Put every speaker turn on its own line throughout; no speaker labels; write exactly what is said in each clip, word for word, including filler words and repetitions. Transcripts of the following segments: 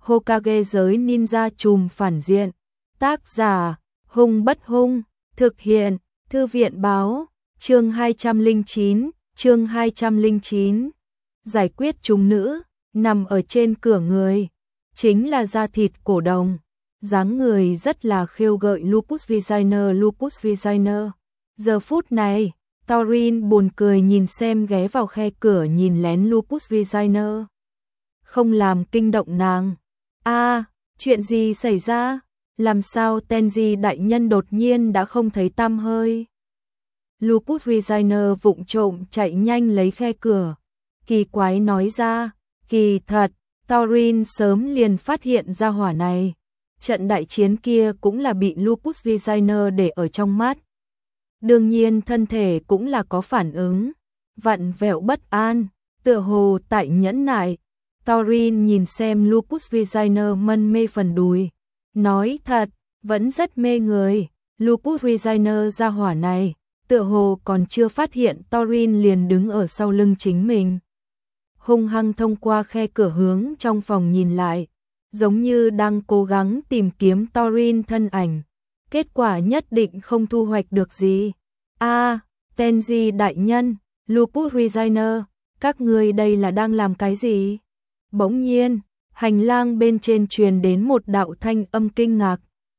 Hokage giới ninja trùm phản diện. Tác giả, Hung Bất Hung, thực hiện, Thư viện báo, chương hai trăm lẻ chín, chương hai trăm lẻ chín. Giải quyết chúng nữ, nằm ở trên cửa người, chính là da thịt cổ đồng, dáng người rất là khêu gợi Lupus Designer Lupus Designer. Giờ phút này, Taurin buồn cười nhìn xem ghé vào khe cửa nhìn lén Lupus Designer. Không làm kinh động nàng. A, à, chuyện gì xảy ra? Làm sao Tenji đại nhân đột nhiên đã không thấy tăm hơi? Lupus Designer vụng trộm chạy nhanh lấy khe cửa. Kỳ quái nói ra, kỳ thật, Taurin sớm liền phát hiện ra hỏa này. Trận đại chiến kia cũng là bị Lupus Designer để ở trong mắt. Đương nhiên thân thể cũng là có phản ứng, vặn vẹo bất an, tựa hồ tại nhẫn nại. Taurin nhìn xem Lupus Designer mân mê phần đùi, nói thật, vẫn rất mê người. Lupus Designer ra hỏa này, tựa hồ còn chưa phát hiện Taurin liền đứng ở sau lưng chính mình. Hung hăng thông qua khe cửa hướng trong phòng nhìn lại, giống như đang cố gắng tìm kiếm Taurin thân ảnh. Kết quả nhất định không thu hoạch được gì. A, à, Tenji đại nhân, Lupus Designer, các người đây là đang làm cái gì? Bỗng nhiên, hành lang bên trên truyền đến một đạo thanh âm kinh ngạc.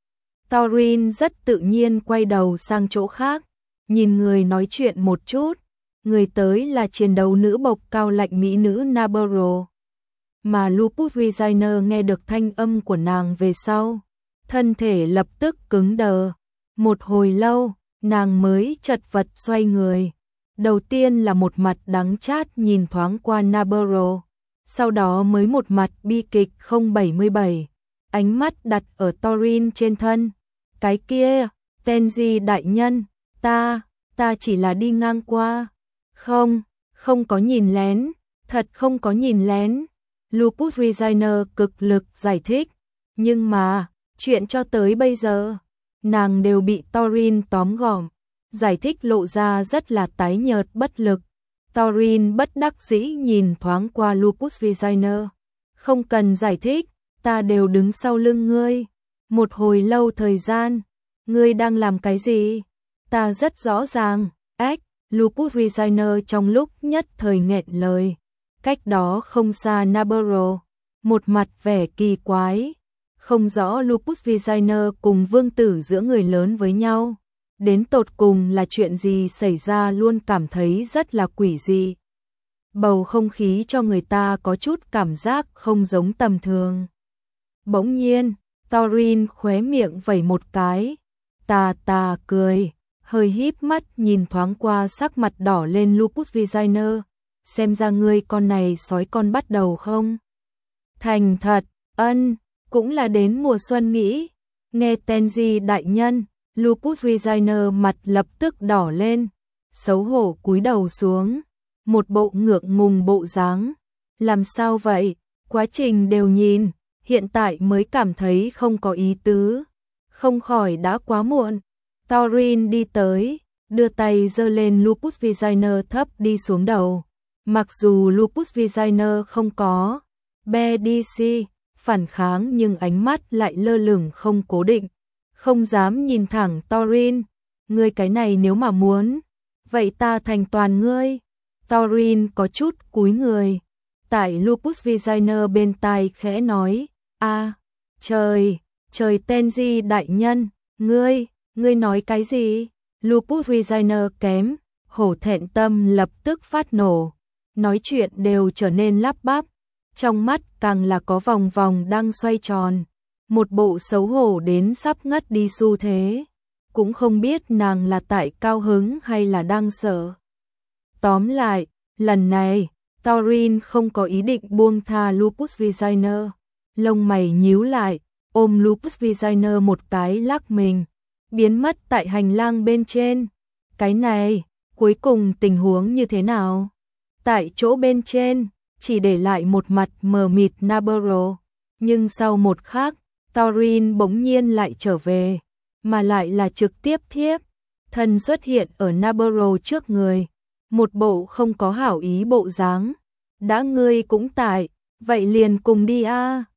Taurin rất tự nhiên quay đầu sang chỗ khác, nhìn người nói chuyện một chút. Người tới là chiến đấu nữ bộc cao lạnh mỹ nữ Naburo. Mà Lupus Designer nghe được thanh âm của nàng về sau, thân thể lập tức cứng đờ. Một hồi lâu, nàng mới chật vật xoay người. Đầu tiên là một mặt đắng chát nhìn thoáng qua Naburo, sau đó mới một mặt bi kịch không bảy mươi bảy, ánh mắt đặt ở Taurin trên thân. Cái kia, Tenji đại nhân, ta, ta chỉ là đi ngang qua. Không, không có nhìn lén, thật không có nhìn lén. Lupus Designer cực lực giải thích, nhưng mà, chuyện cho tới bây giờ, nàng đều bị Taurin tóm gọn, giải thích lộ ra rất là tái nhợt bất lực. Taurin bất đắc dĩ nhìn thoáng qua Lupus Designer. Không cần giải thích, ta đều đứng sau lưng ngươi. Một hồi lâu thời gian, ngươi đang làm cái gì? Ta rất rõ ràng, ếch, Lupus Designer trong lúc nhất thời nghẹn lời. Cách đó không xa Naburo, một mặt vẻ kỳ quái. Không rõ Lupus Designer cùng vương tử giữa người lớn với nhau. Đến tột cùng là chuyện gì xảy ra luôn cảm thấy rất là quỷ dị. Bầu không khí cho người ta có chút cảm giác không giống tầm thường. Bỗng nhiên, Taurin khóe miệng vẩy một cái. Tà tà cười, hơi híp mắt nhìn thoáng qua sắc mặt đỏ lên Lupus Designer. Xem ra ngươi con này sói con bắt đầu không? Thành thật, ân, cũng là đến mùa xuân nghỉ. Nghe Tenji đại nhân, Lupus Designer mặt lập tức đỏ lên, xấu hổ cúi đầu xuống, một bộ ngượng ngùng bộ dáng. Làm sao vậy? Quá trình đều nhìn, hiện tại mới cảm thấy không có ý tứ. Không khỏi đã quá muộn. Taurin đi tới, đưa tay giơ lên Lupus Designer thấp đi xuống đầu. Mặc dù Lupus Designer không có bê đê xê phản kháng nhưng ánh mắt lại lơ lửng không cố định, không dám nhìn thẳng Taurin. Ngươi cái này nếu mà muốn, vậy ta thành toàn ngươi. Taurin có chút cúi người, tại Lupus Designer bên tai khẽ nói, a, trời, trời Tenji đại nhân, ngươi, ngươi nói cái gì? Lupus Designer kém, hổ thẹn tâm lập tức phát nổ, nói chuyện đều trở nên lắp bắp, trong mắt càng là có vòng vòng đang xoay tròn, một bộ xấu hổ đến sắp ngất đi xu thế, cũng không biết nàng là tại cao hứng hay là đang sợ. Tóm lại, lần này, Taurin không có ý định buông tha Lupus Designer, lông mày nhíu lại, ôm Lupus Designer một cái lắc mình, biến mất tại hành lang bên trên. Cái này, cuối cùng tình huống như thế nào? Tại chỗ bên trên, chỉ để lại một mặt mờ mịt Naburo, nhưng sau một khắc, Taurin bỗng nhiên lại trở về, mà lại là trực tiếp thiếp, thân xuất hiện ở Naburo trước người, một bộ không có hảo ý bộ dáng. Đã ngươi cũng tại, vậy liền cùng đi a.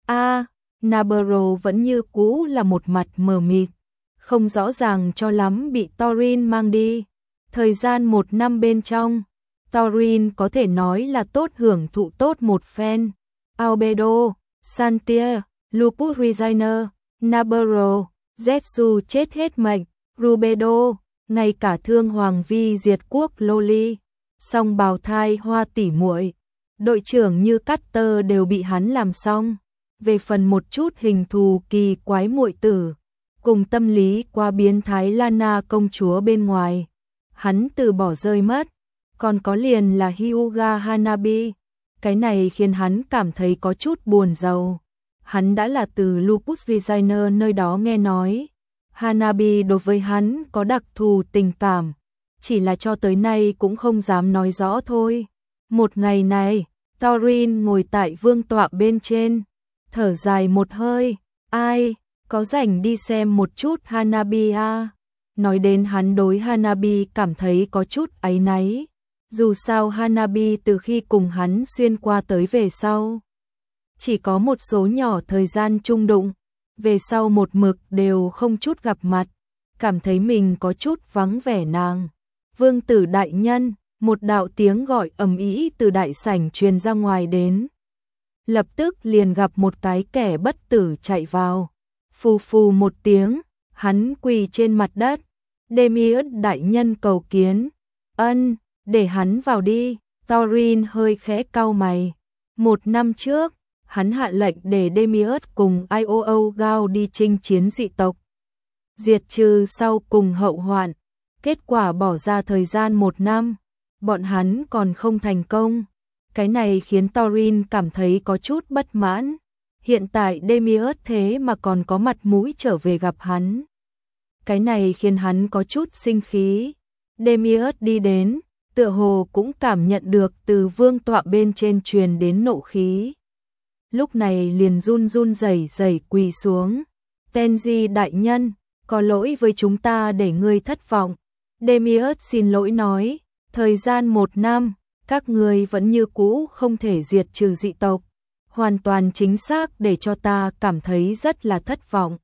A, Nabarro vẫn như cũ là một mặt mờ mịt, không rõ ràng cho lắm bị Thorin mang đi. Thời gian một năm bên trong, Thorin có thể nói là tốt hưởng thụ tốt một phen. Albedo, Santia, Lupus Resigner, Nabarro, Zetsu chết hết mệnh, Rubedo, ngay cả thương hoàng vi diệt quốc Loli, song bào thai hoa tỉ muội, đội trưởng như Cutter đều bị hắn làm xong. Về phần một chút hình thù kỳ quái muội tử, cùng tâm lý qua biến thái Lana công chúa bên ngoài, hắn từ bỏ rơi mất. Còn có liền là Hyuga Hanabi, cái này khiến hắn cảm thấy có chút buồn rầu. Hắn đã là từ Lupus Resigner nơi đó nghe nói, Hanabi đối với hắn có đặc thù tình cảm, chỉ là cho tới nay cũng không dám nói rõ thôi. Một ngày này, Thorin ngồi tại vương tọa bên trên, thở dài một hơi, ai, có rảnh đi xem một chút Hanabi à? Nói đến hắn đối Hanabi cảm thấy có chút áy náy, dù sao Hanabi từ khi cùng hắn xuyên qua tới về sau, chỉ có một số nhỏ thời gian chung đụng, về sau một mực đều không chút gặp mặt, cảm thấy mình có chút vắng vẻ nàng. Vương tử đại nhân, một đạo tiếng gọi ầm ĩ từ đại sảnh truyền ra ngoài đến. Lập tức liền gặp một cái kẻ bất tử chạy vào. Phù phù một tiếng, hắn quỳ trên mặt đất. Demiurge đại nhân cầu kiến. Ân, để hắn vào đi. Thorin hơi khẽ cau mày. Một năm trước, hắn hạ lệnh để Demiurge cùng Ioo Gao đi chinh chiến dị tộc, diệt trừ sau cùng hậu hoạn. Kết quả bỏ ra thời gian một năm, bọn hắn còn không thành công. Cái này khiến Thorin cảm thấy có chút bất mãn. Hiện tại Demiurge thế mà còn có mặt mũi trở về gặp hắn. Cái này khiến hắn có chút sinh khí. Demiurge đi đến, tựa hồ cũng cảm nhận được từ vương tọa bên trên truyền đến nộ khí. Lúc này liền run run rẩy rẩy quỳ xuống. Tenji đại nhân, có lỗi với chúng ta để ngươi thất vọng. Demiurge xin lỗi nói, thời gian một năm, các ngươi vẫn như cũ không thể diệt trừ dị tộc. Hoàn toàn chính xác để cho ta cảm thấy rất là thất vọng.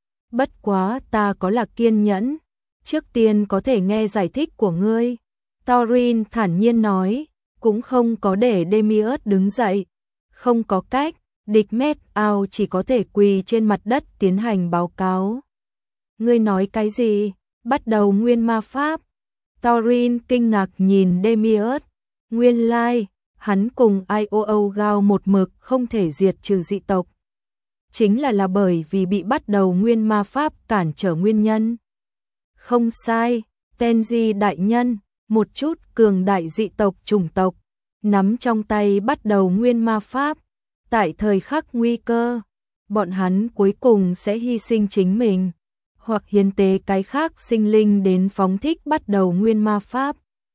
Bất quá ta có là kiên nhẫn, trước tiên có thể nghe giải thích của ngươi. Thorin thản nhiên nói, cũng không có để Demiurge đứng dậy. Không có cách, địch mét ao chỉ có thể quỳ trên mặt đất tiến hành báo cáo. Ngươi nói cái gì? Bắt đầu nguyên ma pháp. Thorin kinh ngạc nhìn Demiurge. Nguyên lai, hắn cùng Ioo Gao một mực không thể diệt trừ dị tộc. Chính là là bởi vì bị bắt đầu nguyên ma pháp cản trở nguyên nhân. Không sai, Tenji đại nhân, một chút cường đại dị tộc chủng tộc, nắm trong tay bắt đầu nguyên ma pháp. Tại thời khắc nguy cơ, bọn hắn cuối cùng sẽ hy sinh chính mình, hoặc hiến tế cái khác sinh linh đến phóng thích bắt đầu nguyên ma pháp.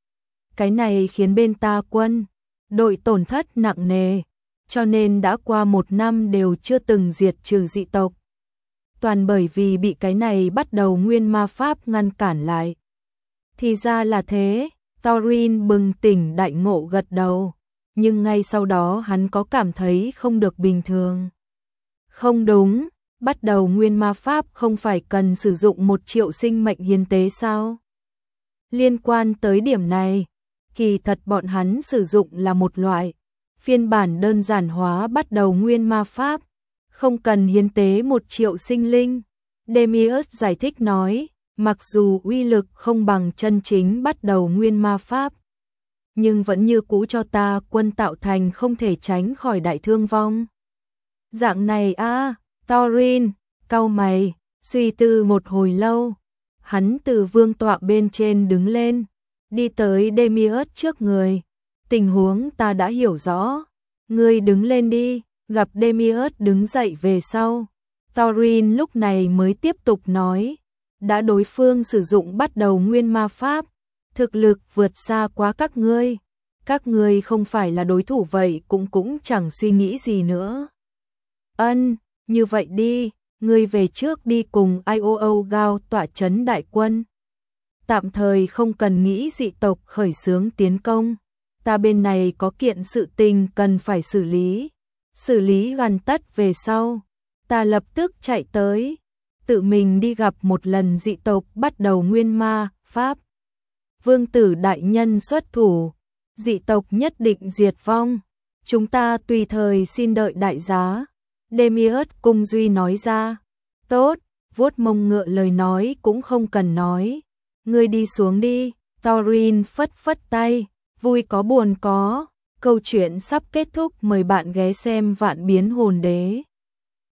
Cái này khiến bên ta quân, đội tổn thất nặng nề, cho nên đã qua một năm đều chưa từng diệt trừ dị tộc. Toàn bởi vì bị cái này bắt đầu nguyên ma pháp ngăn cản lại. Thì ra là thế, Thorin bừng tỉnh đại ngộ gật đầu, nhưng ngay sau đó hắn có cảm thấy không được bình thường. Không đúng, bắt đầu nguyên ma pháp không phải cần sử dụng một triệu sinh mệnh hiến tế sao? Liên quan tới điểm này, kỳ thật bọn hắn sử dụng là một loại phiên bản đơn giản hóa bắt đầu nguyên ma pháp, không cần hiến tế một triệu sinh linh. Demiurge giải thích nói, mặc dù uy lực không bằng chân chính bắt đầu nguyên ma pháp, nhưng vẫn như cũ cho ta quân tạo thành không thể tránh khỏi đại thương vong. Dạng này a, à, Thorin cau mày, suy tư một hồi lâu, hắn từ vương tọa bên trên đứng lên, đi tới Demiurge trước người. Tình huống ta đã hiểu rõ, ngươi đứng lên đi. Gặp Demiurge đứng dậy về sau, Thorin lúc này mới tiếp tục nói, đã đối phương sử dụng bắt đầu nguyên ma pháp, thực lực vượt xa quá các ngươi, các ngươi không phải là đối thủ vậy cũng cũng chẳng suy nghĩ gì nữa. Ân, như vậy đi, ngươi về trước đi cùng Ioo Gao tọa trấn đại quân. Tạm thời không cần nghĩ dị tộc khởi xướng tiến công, ta bên này có kiện sự tình cần phải xử lý. xử lý hoàn tất về sau, ta lập tức chạy tới, tự mình đi gặp một lần dị tộc bắt đầu nguyên ma, pháp. Vương tử đại nhân xuất thủ, dị tộc nhất định diệt vong, chúng ta tùy thời xin đợi đại giá. Demiurge cung duy nói ra, tốt, vuốt mông ngựa lời nói cũng không cần nói, ngươi đi xuống đi. Thorin phất phất tay, vui có buồn có, câu chuyện sắp kết thúc, mời bạn ghé xem Vạn Biến Hồn Đế.